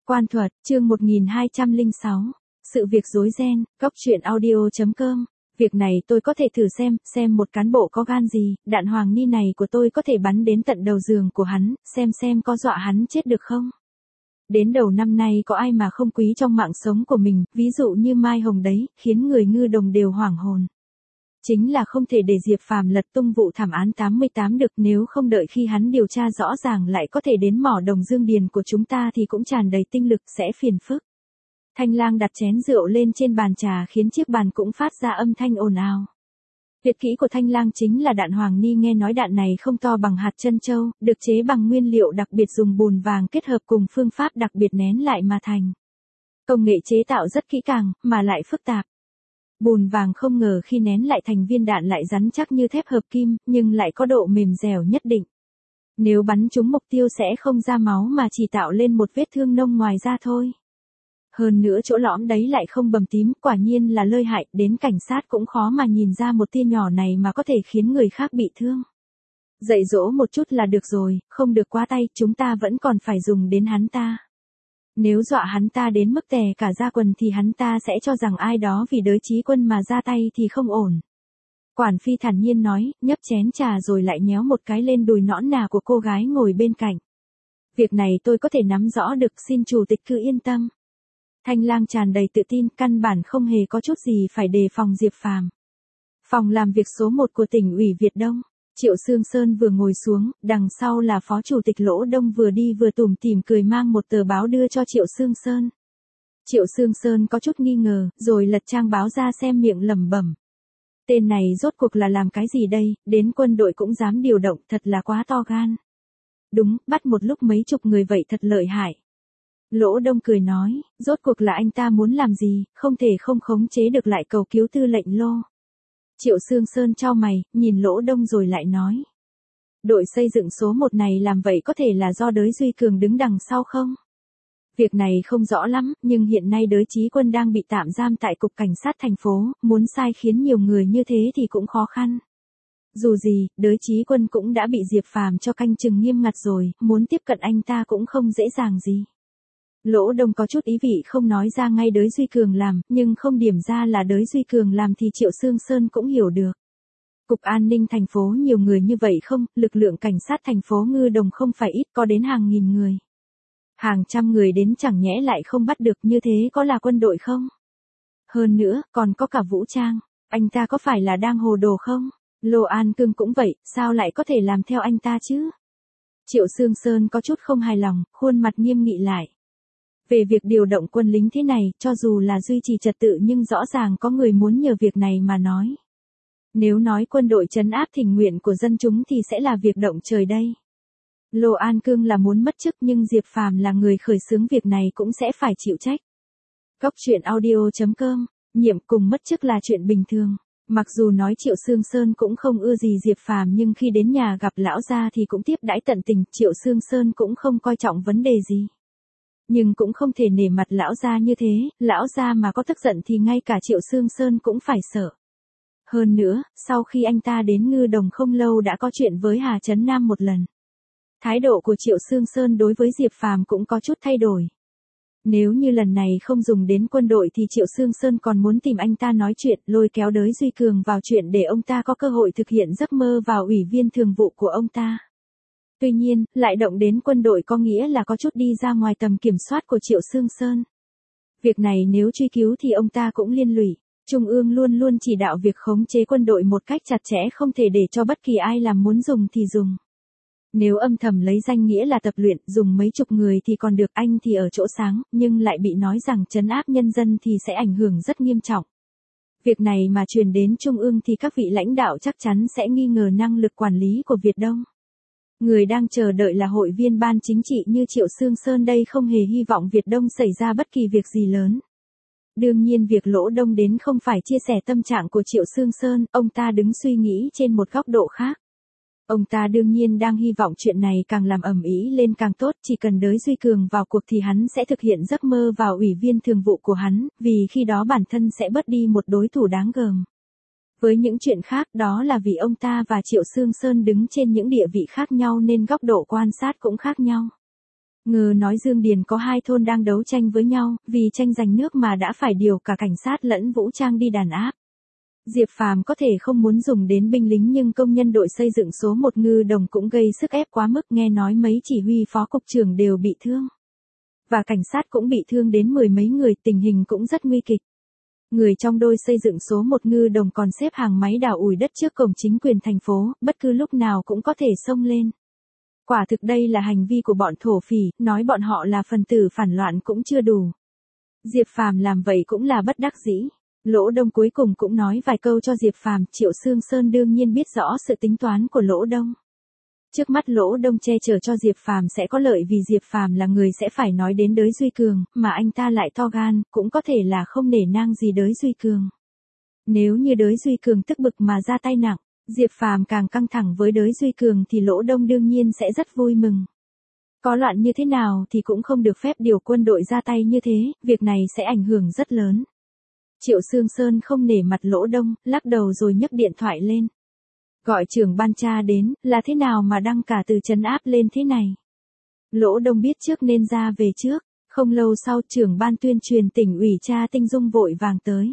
Quan thuật, chương 1206. Sự việc rối ren, góc truyện audio.com. Việc này tôi có thể thử xem một cán bộ có gan gì, đạn hoàng ni này của tôi có thể bắn đến tận đầu giường của hắn, xem có dọa hắn chết được không. Đến đầu năm nay có ai mà không quý trong mạng sống của mình, ví dụ như Mai Hồng đấy, khiến người Ngư Đồng đều hoảng hồn. Chính là không thể để Diệp Phàm lật tung vụ thảm án 88 được, nếu không đợi khi hắn điều tra rõ ràng lại có thể đến mỏ đồng Dương Điền của chúng ta thì cũng tràn đầy tinh lực sẽ phiền phức. Thanh Lang đặt chén rượu lên trên bàn trà khiến chiếc bàn cũng phát ra âm thanh ồn ào. Tuyệt kỹ của Thanh Lang chính là đạn hoàng ni, nghe nói đạn này không to bằng hạt trân châu, được chế bằng nguyên liệu đặc biệt dùng bùn vàng kết hợp cùng phương pháp đặc biệt nén lại mà thành. Công nghệ chế tạo rất kỹ càng, mà lại phức tạp. Bùn vàng không ngờ khi nén lại thành viên đạn lại rắn chắc như thép hợp kim, nhưng lại có độ mềm dẻo nhất định. Nếu bắn trúng mục tiêu sẽ không ra máu mà chỉ tạo lên một vết thương nông ngoài da thôi. Hơn nữa chỗ lõm đấy lại không bầm tím, quả nhiên là lợi hại, đến cảnh sát cũng khó mà nhìn ra một tia nhỏ này mà có thể khiến người khác bị thương. Dạy dỗ một chút là được rồi, không được quá tay, chúng ta vẫn còn phải dùng đến hắn ta. Nếu dọa hắn ta đến mức tè cả da quần thì hắn ta sẽ cho rằng ai đó vì đới Chí Quân mà ra tay thì không ổn. Quản Phi thản nhiên nói, nhấp chén trà rồi lại nhéo một cái lên đùi nõn nà của cô gái ngồi bên cạnh. Việc này tôi có thể nắm rõ được, xin chủ tịch cứ yên tâm. Thanh Lang tràn đầy tự tin, căn bản không hề có chút gì phải đề phòng Diệp Phàm. Phòng làm việc số 1 của tỉnh ủy Việt Đông. Triệu Sương Sơn vừa ngồi xuống, đằng sau là Phó Chủ tịch Lỗ Đông vừa đi vừa tủm tỉm cười mang một tờ báo đưa cho Triệu Sương Sơn. Triệu Sương Sơn có chút nghi ngờ, rồi lật trang báo ra xem, miệng lẩm bẩm. Tên này rốt cuộc là làm cái gì đây, đến quân đội cũng dám điều động, thật là quá to gan. Đúng, bắt một lúc mấy chục người vậy thật lợi hại. Lỗ Đông cười nói, rốt cuộc là anh ta muốn làm gì, không thể không khống chế được lại cầu cứu tư lệnh Lô. Triệu Sương Sơn chau mày, nhìn Lỗ Đông rồi lại nói. Đội xây dựng số 1 này làm vậy có thể là do Đới Duy Cường đứng đằng sau không? Việc này không rõ lắm, nhưng hiện nay Đới Chí Quân đang bị tạm giam tại Cục Cảnh sát thành phố, muốn sai khiến nhiều người như thế thì cũng khó khăn. Dù gì, Đới Chí Quân cũng đã bị Diệp Phàm cho canh chừng nghiêm ngặt rồi, muốn tiếp cận anh ta cũng không dễ dàng gì. Lỗ Đông có chút ý vị không nói ra ngay Đới Duy Cường làm, nhưng không điểm ra là Đới Duy Cường làm thì Triệu Sương Sơn cũng hiểu được. Cục An ninh thành phố nhiều người như vậy không, lực lượng cảnh sát thành phố Ngư Đồng không phải ít, có đến hàng nghìn người. Hàng trăm người đến chẳng nhẽ lại không bắt được, như thế có là quân đội không? Hơn nữa, còn có cả vũ trang, anh ta có phải là đang hồ đồ không? Lô An Cương cũng vậy, sao lại có thể làm theo anh ta chứ? Triệu Sương Sơn có chút không hài lòng, khuôn mặt nghiêm nghị lại. Về việc điều động quân lính thế này, cho dù là duy trì trật tự nhưng rõ ràng có người muốn nhờ việc này mà nói. Nếu nói quân đội trấn áp thỉnh nguyện của dân chúng thì sẽ là việc động trời đây. Lô An Cương là muốn mất chức nhưng Diệp Phàm là người khởi xướng việc này cũng sẽ phải chịu trách. Góc truyện audio.com, nhiệm cùng mất chức là chuyện bình thường. Mặc dù nói Triệu Sương Sơn cũng không ưa gì Diệp Phàm nhưng khi đến nhà gặp lão gia thì cũng tiếp đãi tận tình, Triệu Sương Sơn cũng không coi trọng vấn đề gì. Nhưng cũng không thể nể mặt lão gia như thế, lão gia mà có tức giận thì ngay cả Triệu Sương Sơn cũng phải sợ. Hơn nữa, sau khi anh ta đến Ngư Đồng không lâu đã có chuyện với Hà Trấn Nam một lần. Thái độ của Triệu Sương Sơn đối với Diệp Phàm cũng có chút thay đổi. Nếu như lần này không dùng đến quân đội thì Triệu Sương Sơn còn muốn tìm anh ta nói chuyện, lôi kéo Đới Duy Cường vào chuyện để ông ta có cơ hội thực hiện giấc mơ vào ủy viên thường vụ của ông ta. Tuy nhiên, lại động đến quân đội có nghĩa là có chút đi ra ngoài tầm kiểm soát của Triệu Sương Sơn. Việc này nếu truy cứu thì ông ta cũng liên lụy. Trung ương luôn luôn chỉ đạo việc khống chế quân đội một cách chặt chẽ, không thể để cho bất kỳ ai làm muốn dùng thì dùng. Nếu âm thầm lấy danh nghĩa là tập luyện, dùng mấy chục người thì còn được, anh thì ở chỗ sáng, nhưng lại bị nói rằng trấn áp nhân dân thì sẽ ảnh hưởng rất nghiêm trọng. Việc này mà truyền đến Trung ương thì các vị lãnh đạo chắc chắn sẽ nghi ngờ năng lực quản lý của Việt Đông. Người đang chờ đợi là hội viên ban chính trị như Triệu Sương Sơn đây không hề hy vọng Việt Đông xảy ra bất kỳ việc gì lớn. Đương nhiên việc Lỗ Đông đến không phải chia sẻ tâm trạng của Triệu Sương Sơn, ông ta đứng suy nghĩ trên một góc độ khác. Ông ta đương nhiên đang hy vọng chuyện này càng làm ầm ĩ lên càng tốt, chỉ cần Đới Duy Cường vào cuộc thì hắn sẽ thực hiện giấc mơ vào ủy viên thường vụ của hắn, vì khi đó bản thân sẽ bớt đi một đối thủ đáng gờm. Với những chuyện khác đó là vì ông ta và Triệu Sương Sơn đứng trên những địa vị khác nhau nên góc độ quan sát cũng khác nhau. Ngờ nói Dương Điền có hai thôn đang đấu tranh với nhau, vì tranh giành nước mà đã phải điều cả cảnh sát lẫn vũ trang đi đàn áp. Diệp Phàm có thể không muốn dùng đến binh lính nhưng công nhân đội xây dựng số 1 Ngư Đồng cũng gây sức ép quá mức, nghe nói mấy chỉ huy phó cục trưởng đều bị thương. Và cảnh sát cũng bị thương đến 10 mấy người, tình hình cũng rất nguy kịch. Người trong đội xây dựng số 1 Ngư Đồng còn xếp hàng máy đào ủi đất trước cổng chính quyền thành phố, bất cứ lúc nào cũng có thể xông lên. Quả thực đây là hành vi của bọn thổ phỉ, nói bọn họ là phần tử phản loạn cũng chưa đủ. Diệp Phàm làm vậy cũng là bất đắc dĩ. Lỗ Đông cuối cùng cũng nói vài câu cho Diệp Phàm, Triệu Sương Sơn đương nhiên biết rõ sự tính toán của Lỗ Đông. Trước mắt Lỗ Đông che chở cho Diệp Phàm sẽ có lợi vì Diệp Phàm là người sẽ phải nói đến Đới Duy Cường, mà anh ta lại to gan, cũng có thể là không nể nang gì Đới Duy Cường. Nếu như Đới Duy Cường tức bực mà ra tay nặng, Diệp Phàm càng căng thẳng với Đới Duy Cường thì Lỗ Đông đương nhiên sẽ rất vui mừng. Có loạn như thế nào thì cũng không được phép điều quân đội ra tay như thế, việc này sẽ ảnh hưởng rất lớn. Triệu Sương Sơn không nể mặt Lỗ Đông, lắc đầu rồi nhấc điện thoại lên. Gọi trưởng ban tra đến, là thế nào mà đăng cả từ trấn áp lên thế này. Lỗ Đông biết trước nên ra về trước, không lâu sau trưởng ban tuyên truyền tỉnh ủy Cha Tinh Dung vội vàng tới.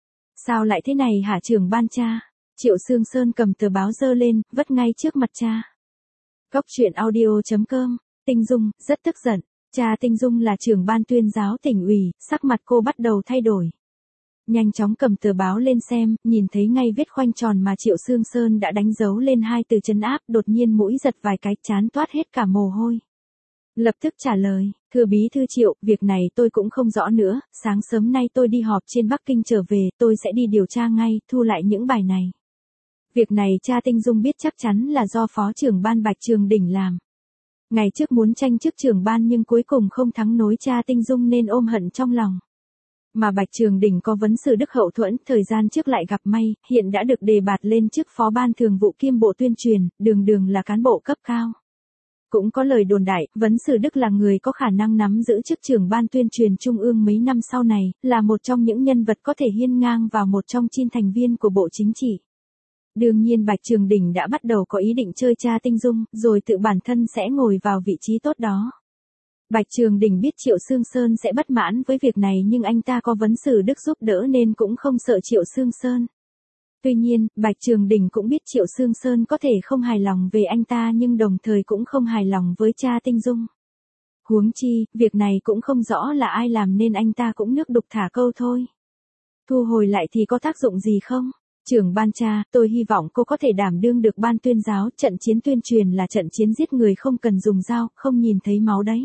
Sao lại thế này hả trưởng ban tra? Triệu Sương Sơn cầm tờ báo dơ lên, vất ngay trước mặt cha. Góc truyện audio.com, Tinh Dung, rất tức giận. Cha Tinh Dung là trưởng ban tuyên giáo tỉnh ủy, sắc mặt cô bắt đầu thay đổi. Nhanh chóng cầm tờ báo lên xem, nhìn thấy ngay vết khoanh tròn mà Triệu Sương Sơn đã đánh dấu lên hai từ trấn áp, đột nhiên mũi giật vài cái, trán toát hết cả mồ hôi. Lập tức trả lời, thưa bí thư Triệu, việc này tôi cũng không rõ nữa, sáng sớm nay tôi đi họp trên Bắc Kinh trở về, tôi sẽ đi điều tra ngay, thu lại những bài này. Việc này cha Tinh Dung biết chắc chắn là do phó trưởng ban Bạch Trường Đỉnh làm. Ngày trước muốn tranh chức trưởng ban nhưng cuối cùng không thắng nổi cha Tinh Dung nên ôm hận trong lòng. Mà Bạch Trường Đỉnh có vấn sự đức hậu thuẫn, thời gian trước lại gặp may, hiện đã được đề bạt lên chức phó ban thường vụ kiêm bộ tuyên truyền, đường là cán bộ cấp cao. Cũng có lời đồn đại, vấn sự đức là người có khả năng nắm giữ chức trưởng ban tuyên truyền trung ương mấy năm sau này, là một trong những nhân vật có thể hiên ngang vào một trong 9 thành viên của bộ chính trị. Đương nhiên Bạch Trường Đỉnh đã bắt đầu có ý định chơi cha Tinh Dung, rồi tự bản thân sẽ ngồi vào vị trí tốt đó. Bạch Trường Đỉnh biết Triệu Sương Sơn sẽ bất mãn với việc này nhưng anh ta có vấn sử đức giúp đỡ nên cũng không sợ Triệu Sương Sơn. Tuy nhiên, Bạch Trường Đỉnh cũng biết Triệu Sương Sơn có thể không hài lòng về anh ta nhưng đồng thời cũng không hài lòng với cha Tinh Dung. Huống chi, việc này cũng không rõ là ai làm nên anh ta cũng nước đục thả câu thôi. Thu hồi lại thì có tác dụng gì không? Trưởng ban cha, tôi hy vọng cô có thể đảm đương được ban tuyên giáo, trận chiến tuyên truyền là trận chiến giết người không cần dùng dao, không nhìn thấy máu đấy.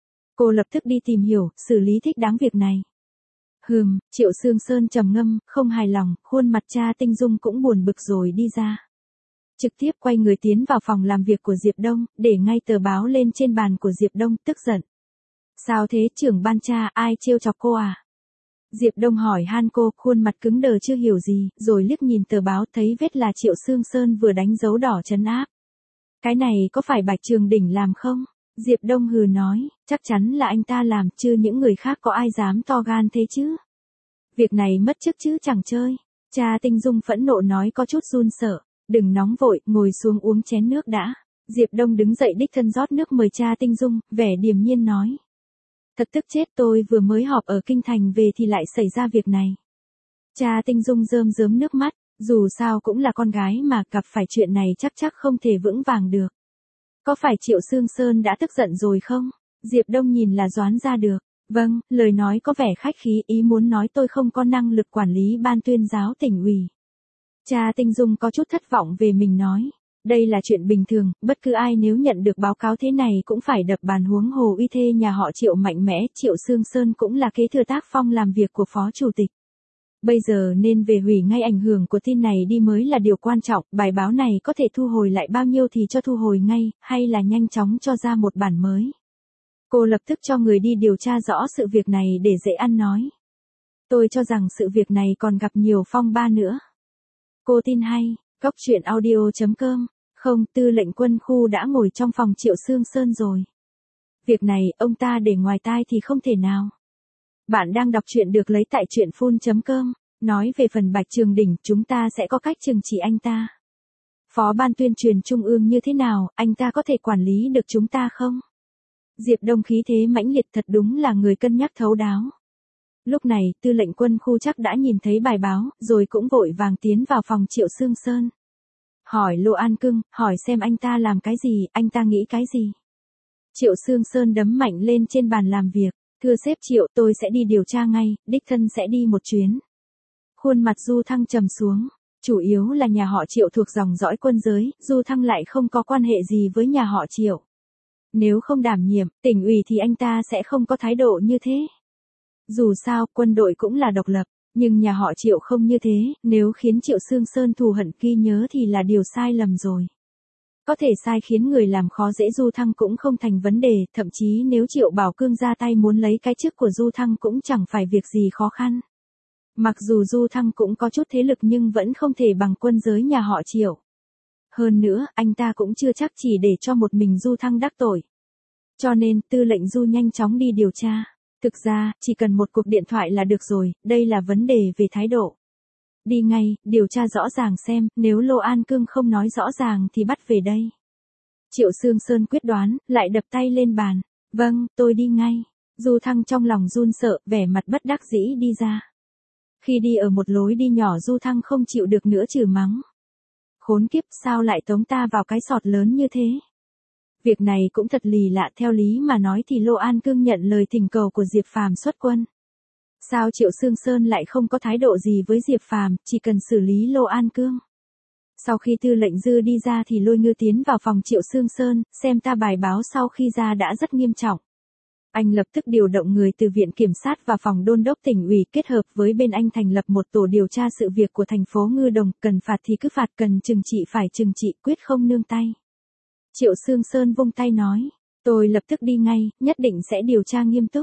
Cô lập tức đi tìm hiểu, xử lý thích đáng việc này. Triệu Sương Sơn trầm ngâm, không hài lòng, khuôn mặt cha Tinh Dung cũng buồn bực rồi đi ra. Trực tiếp quay người tiến vào phòng làm việc của Diệp Đông, để ngay tờ báo lên trên bàn của Diệp Đông, tức giận. Sao thế trưởng ban cha, ai trêu chọc cô à? Diệp Đông hỏi han cô, khuôn mặt cứng đờ chưa hiểu gì, rồi liếc nhìn tờ báo thấy vết là Triệu Sương Sơn vừa đánh dấu đỏ trấn áp. Cái này có phải Bạch Trường Đỉnh làm không? Diệp Đông hừ nói, chắc chắn là anh ta làm, chứ những người khác có ai dám to gan thế chứ? Việc này mất chức chứ chẳng chơi. Cha Tinh Dung phẫn nộ nói có chút run sợ, đừng nóng vội, ngồi xuống uống chén nước đã. Diệp Đông đứng dậy đích thân rót nước mời cha Tinh Dung, vẻ điềm nhiên nói. Thật tức chết, tôi vừa mới họp ở Kinh Thành về thì lại xảy ra việc này. Cha Tinh Dung rơm rớm nước mắt, dù sao cũng là con gái mà gặp phải chuyện này chắc không thể vững vàng được. Có phải Triệu Sương Sơn đã tức giận rồi không? Diệp Đông nhìn là đoán ra được. Vâng, lời nói có vẻ khách khí, ý muốn nói tôi không có năng lực quản lý ban tuyên giáo tỉnh ủy. Cha Tinh Dung có chút thất vọng về mình nói. Đây là chuyện bình thường, bất cứ ai nếu nhận được báo cáo thế này cũng phải đập bàn, huống hồ uy thê nhà họ Triệu mạnh mẽ, Triệu Sương Sơn cũng là kế thừa tác phong làm việc của phó chủ tịch. Bây giờ nên về hủy ngay ảnh hưởng của tin này đi mới là điều quan trọng, bài báo này có thể thu hồi lại bao nhiêu thì cho thu hồi ngay, hay là nhanh chóng cho ra một bản mới. Cô lập tức cho người đi điều tra rõ sự việc này để dễ ăn nói. Tôi cho rằng sự việc này còn gặp nhiều phong ba nữa. Cô tin hay, góc truyện audio.com, không, tư lệnh quân khu đã ngồi trong phòng Triệu Sương Sơn rồi. Việc này, ông ta để ngoài tai thì không thể nào. Bạn đang đọc truyện được lấy tại truyện full.com, nói về phần Bạch Trường Đỉnh, chúng ta sẽ có cách trừng trị anh ta. Phó ban tuyên truyền trung ương như thế nào, anh ta có thể quản lý được chúng ta không? Diệp Đông khí thế mãnh liệt thật đúng là người cân nhắc thấu đáo. Lúc này, tư lệnh quân khu chắc đã nhìn thấy bài báo, rồi cũng vội vàng tiến vào phòng Triệu Sương Sơn. Hỏi Lô An Cưng, hỏi xem anh ta làm cái gì, anh ta nghĩ cái gì. Triệu Sương Sơn đấm mạnh lên trên bàn làm việc. Thưa sếp Triệu, tôi sẽ đi điều tra ngay, đích thân sẽ đi một chuyến. Khuôn mặt Du Thăng trầm xuống. Chủ yếu là nhà họ Triệu thuộc dòng dõi quân giới, Du Thăng lại không có quan hệ gì với nhà họ Triệu. Nếu không đảm nhiệm, tỉnh ủy thì anh ta sẽ không có thái độ như thế. Dù sao, quân đội cũng là độc lập, nhưng nhà họ Triệu không như thế, nếu khiến Triệu Sương Sơn thù hận ghi nhớ thì là điều sai lầm rồi. Có thể sai khiến người làm khó dễ Du Thăng cũng không thành vấn đề, thậm chí nếu Triệu Bảo Cương ra tay muốn lấy cái chức của Du Thăng cũng chẳng phải việc gì khó khăn. Mặc dù Du Thăng cũng có chút thế lực nhưng vẫn không thể bằng quân giới nhà họ Triệu. Hơn nữa, anh ta cũng chưa chắc chỉ để cho một mình Du Thăng đắc tội. Cho nên, tư lệnh Du nhanh chóng đi điều tra. Thực ra, chỉ cần một cuộc điện thoại là được rồi, đây là vấn đề về thái độ. Đi ngay, điều tra rõ ràng xem, nếu Lô An Cương không nói rõ ràng thì bắt về đây. Triệu Sương Sơn quyết đoán, lại đập tay lên bàn. Vâng, tôi đi ngay. Du Thăng trong lòng run sợ, vẻ mặt bất đắc dĩ đi ra. Khi đi ở một lối đi nhỏ Du Thăng không chịu được nữa chửi mắng. Khốn kiếp, sao lại tống ta vào cái sọt lớn như thế? Việc này cũng thật lì lạ, theo lý mà nói thì Lô An Cương nhận lời thỉnh cầu của Diệp Phàm xuất quân. Sao Triệu Sương Sơn lại không có thái độ gì với Diệp Phàm, chỉ cần xử lý Lô An Cương. Sau khi tư lệnh Dư đi ra thì Lôi Ngư tiến vào phòng Triệu Sương Sơn, xem ta bài báo sau khi ra đã rất nghiêm trọng. Anh lập tức điều động người từ Viện Kiểm sát và phòng đôn đốc tỉnh ủy kết hợp với bên anh thành lập một tổ điều tra sự việc của thành phố Ngư Đồng, cần phạt thì cứ phạt, cần trừng trị phải trừng trị, quyết không nương tay. Triệu Sương Sơn vung tay nói, tôi lập tức đi ngay, nhất định sẽ điều tra nghiêm túc.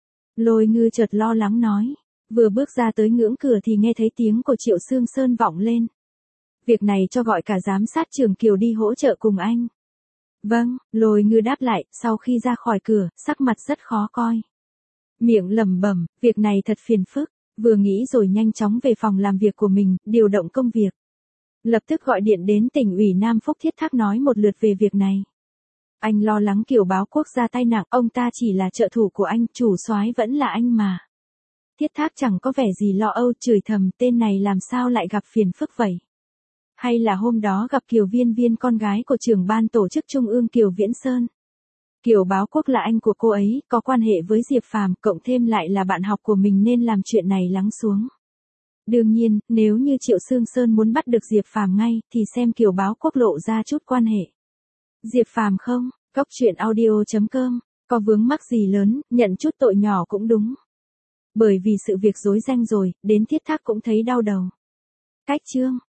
Lôi Ngư chợt lo lắng nói, vừa bước ra tới ngưỡng cửa thì nghe thấy tiếng của Triệu Sương Sơn vọng lên. Việc này cho gọi cả giám sát trưởng Kiều đi hỗ trợ cùng anh. Vâng, Lôi Ngư đáp lại, sau khi ra khỏi cửa, sắc mặt rất khó coi. Miệng lẩm bẩm, việc này thật phiền phức, vừa nghĩ rồi nhanh chóng về phòng làm việc của mình, điều động công việc. Lập tức gọi điện đến tỉnh ủy Nam Phúc Thiết Thác nói một lượt về việc này. Anh lo lắng Kiều Báo Quốc ra tay nặng, ông ta chỉ là trợ thủ của anh, chủ soái vẫn là anh mà. Thiết Thác chẳng có vẻ gì lo âu, chửi thầm, tên này làm sao lại gặp phiền phức vậy? Hay là hôm đó gặp Kiều Viên Viên, con gái của trưởng ban tổ chức Trung ương Kiều Viễn Sơn. Kiều Báo Quốc là anh của cô ấy, có quan hệ với Diệp Phàm, cộng thêm lại là bạn học của mình nên làm chuyện này lắng xuống. Đương nhiên, nếu như Triệu Sương Sơn muốn bắt được Diệp Phàm ngay, thì xem Kiều Báo Quốc lộ ra chút quan hệ. Diệp Phàm không, coctruyện.audio.com, có vướng mắc gì lớn, nhận chút tội nhỏ cũng đúng. Bởi vì sự việc rối ren rồi, đến Thiết Thác cũng thấy đau đầu. Cách chương